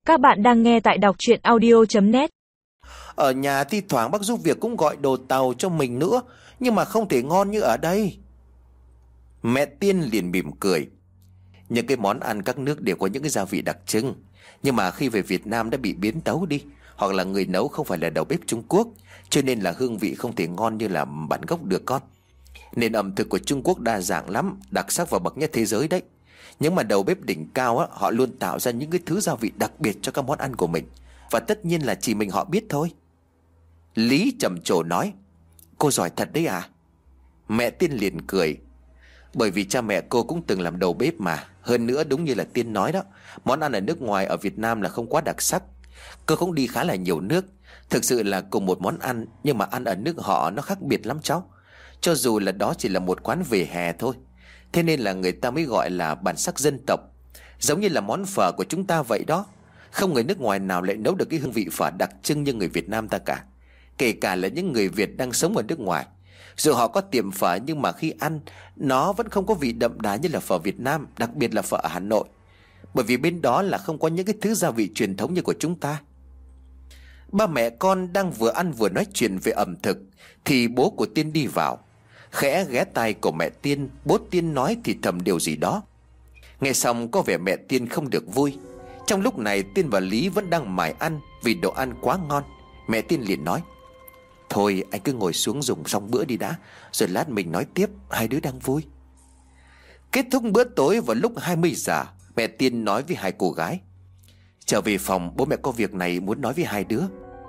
Các bạn đang nghe tại đọc truyện audio.net. Ở nhà thi thoảng bác giúp việc cũng gọi đồ tàu cho mình nữa, nhưng mà không thể ngon như ở đây. Mẹ Tiên liền mỉm cười. Những cái món ăn các nước đều có những cái gia vị đặc trưng, nhưng mà khi về Việt Nam đã bị biến tấu đi, hoặc là người nấu không phải là đầu bếp Trung Quốc, cho nên là hương vị không thể ngon như là bản gốc được con. Nền ẩm thực của Trung Quốc đa dạng lắm, đặc sắc và bậc nhất thế giới đấy. Nhưng mà đầu bếp đỉnh cao á, họ luôn tạo ra những cái thứ gia vị đặc biệt cho các món ăn của mình, và tất nhiên là chỉ mình họ biết thôi. Lý trầm trồ nói: Cô giỏi thật đấy à? Mẹ Tiên liền cười. Bởi vì cha mẹ cô cũng từng làm đầu bếp mà. Hơn nữa đúng như là Tiên nói đó, món ăn ở nước ngoài ở Việt Nam là không quá đặc sắc. Cô cũng đi khá là nhiều nước. Thực sự là cùng một món ăn, nhưng mà ăn ở nước họ nó khác biệt lắm cháu. Cho dù là đó chỉ là một quán vỉa hè thôi, thế nên là người ta mới gọi là bản sắc dân tộc. Giống như là món phở của chúng ta vậy đó. Không người nước ngoài nào lại nấu được cái hương vị phở đặc trưng như người Việt Nam ta cả. Kể cả là những người Việt đang sống ở nước ngoài, dù họ có tiệm phở nhưng mà khi ăn, nó vẫn không có vị đậm đà như là phở Việt Nam, đặc biệt là phở ở Hà Nội. Bởi vì bên đó là không có những cái thứ gia vị truyền thống như của chúng ta. Ba mẹ con đang vừa ăn vừa nói chuyện về ẩm thực thì bố của Tiên đi vào. Khẽ ghé tai của mẹ Tiên, bố Tiên nói thì thầm điều gì đó. Nghe xong có vẻ mẹ Tiên không được vui. Trong lúc này Tiên và Lý vẫn đang mải ăn vì đồ ăn quá ngon. Mẹ Tiên liền nói: Thôi anh cứ ngồi xuống dùng xong bữa đi đã, rồi lát mình nói tiếp, hai đứa đang vui. Kết thúc bữa tối vào lúc 20 giờ, mẹ Tiên nói với hai cô gái: Trở về phòng, bố mẹ có việc này muốn nói với hai đứa.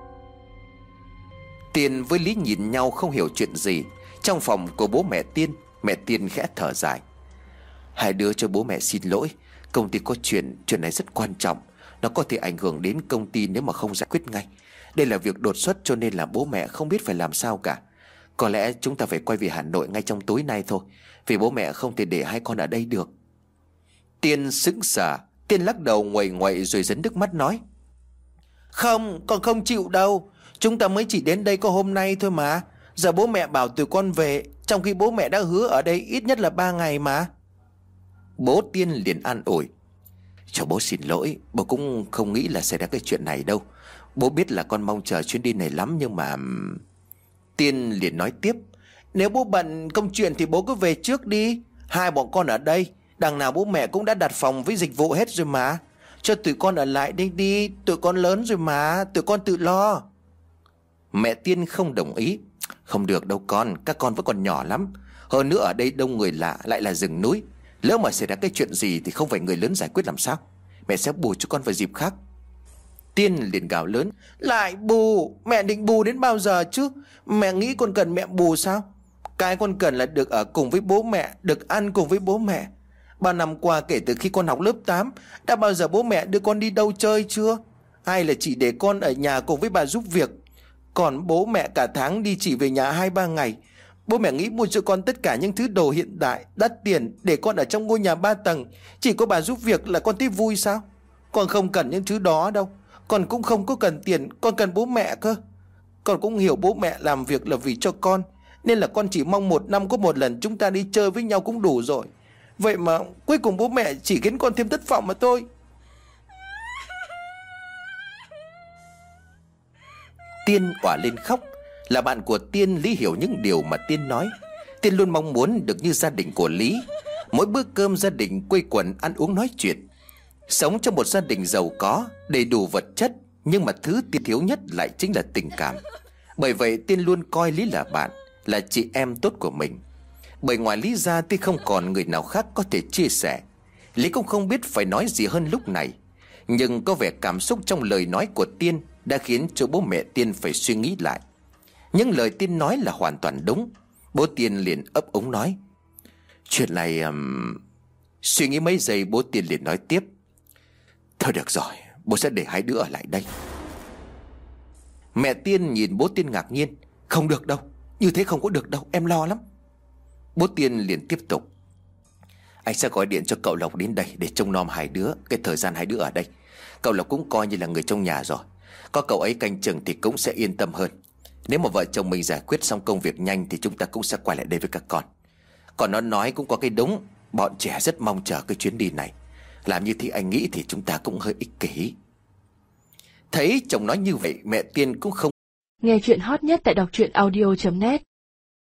Tiên với Lý nhìn nhau không hiểu chuyện gì. Trong phòng của bố mẹ Tiên khẽ thở dài: Hai đứa cho bố mẹ xin lỗi. Công ty có chuyện này rất quan trọng. Nó có thể ảnh hưởng đến công ty nếu mà không giải quyết ngay. Đây là việc đột xuất cho nên là bố mẹ không biết phải làm sao cả. Có lẽ chúng ta phải quay về Hà Nội ngay trong tối nay thôi, vì bố mẹ không thể để hai con ở đây được. Tiên sững sờ. Tiên lắc đầu nguậy nguậy rồi dấn nước mắt nói: Không, con không chịu đâu. Chúng ta mới chỉ đến đây có hôm nay thôi mà. Giờ bố mẹ bảo tụi con về, trong khi bố mẹ đã hứa ở đây ít nhất là 3 ngày mà. Bố Tiên liền an ủi: Cho bố xin lỗi, bố cũng không nghĩ là xảy ra cái chuyện này đâu. Bố biết là con mong chờ chuyến đi này lắm, nhưng mà... Tiên liền nói tiếp: Nếu bố bận công chuyện thì bố cứ về trước đi. Hai bọn con ở đây, đằng nào bố mẹ cũng đã đặt phòng với dịch vụ hết rồi mà. Cho tụi con ở lại đây đi, tụi con lớn rồi mà, tụi con tự lo. Mẹ Tiên không đồng ý: Không được đâu con, các con vẫn còn nhỏ lắm. Hơn nữa ở đây đông người lạ, lại là rừng núi. Lỡ mà xảy ra cái chuyện gì thì không phải người lớn giải quyết làm sao. Mẹ sẽ bù cho con vào dịp khác. Tiên liền gào lớn: Lại bù? Mẹ định bù đến bao giờ chứ? Mẹ nghĩ con cần mẹ bù sao? Cái con cần là được ở cùng với bố mẹ, được ăn cùng với bố mẹ. 3 năm qua kể từ khi con học lớp 8, đã bao giờ bố mẹ đưa con đi đâu chơi chưa? Hay là chỉ để con ở nhà cùng với bà giúp việc? Còn bố mẹ cả tháng đi chỉ về nhà 2-3 ngày. Bố mẹ nghĩ mua cho con tất cả những thứ đồ hiện đại đắt tiền để con ở trong ngôi nhà 3 tầng, chỉ có bà giúp việc là con thấy vui sao? Con không cần những thứ đó đâu. Con cũng không có cần tiền, con cần bố mẹ cơ. Con cũng hiểu bố mẹ làm việc là vì cho con, nên là con chỉ mong 1 năm có 1 lần chúng ta đi chơi với nhau cũng đủ rồi. Vậy mà cuối cùng bố mẹ chỉ khiến con thêm thất vọng mà thôi. Tiên òa lên khóc. Là bạn của Tiên, Lý hiểu những điều mà Tiên nói. Tiên luôn mong muốn được như gia đình của Lý. Mỗi bữa cơm gia đình quây quần ăn uống nói chuyện, sống trong một gia đình giàu có, đầy đủ vật chất. Nhưng mà thứ Tiên thiếu nhất lại chính là tình cảm. Bởi vậy Tiên luôn coi Lý là bạn, là chị em tốt của mình. Bởi ngoài Lý ra Tiên không còn người nào khác có thể chia sẻ. Lý cũng không biết phải nói gì hơn lúc này. Nhưng có vẻ cảm xúc trong lời nói của Tiên đã khiến cho bố mẹ Tiên phải suy nghĩ lại. Những lời Tiên nói là hoàn toàn đúng. Bố Tiên liền ấp úng nói: Chuyện này... Suy nghĩ mấy giây bố Tiên liền nói tiếp: Thôi được rồi, bố sẽ để hai đứa ở lại đây. Mẹ Tiên nhìn bố Tiên ngạc nhiên: Không được đâu, như thế không có được đâu, em lo lắm. Bố Tiên liền tiếp tục: Anh sẽ gọi điện cho cậu Lộc đến đây để trông nom hai đứa cái thời gian hai đứa ở đây. Cậu Lộc cũng coi như là người trong nhà rồi, có cậu ấy canh chừng thì cũng sẽ yên tâm hơn. Nếu mà vợ chồng mình giải quyết xong công việc nhanh thì chúng ta cũng sẽ quay lại đây với các con. Còn nó nói cũng có cái đúng, bọn trẻ rất mong chờ cái chuyến đi này. Làm như thì anh nghĩ thì chúng ta cũng hơi ích kỷ. Thấy chồng nói như vậy, mẹ Tiên cũng không. Nghe chuyện hot nhất tại đọc truyện audio.net.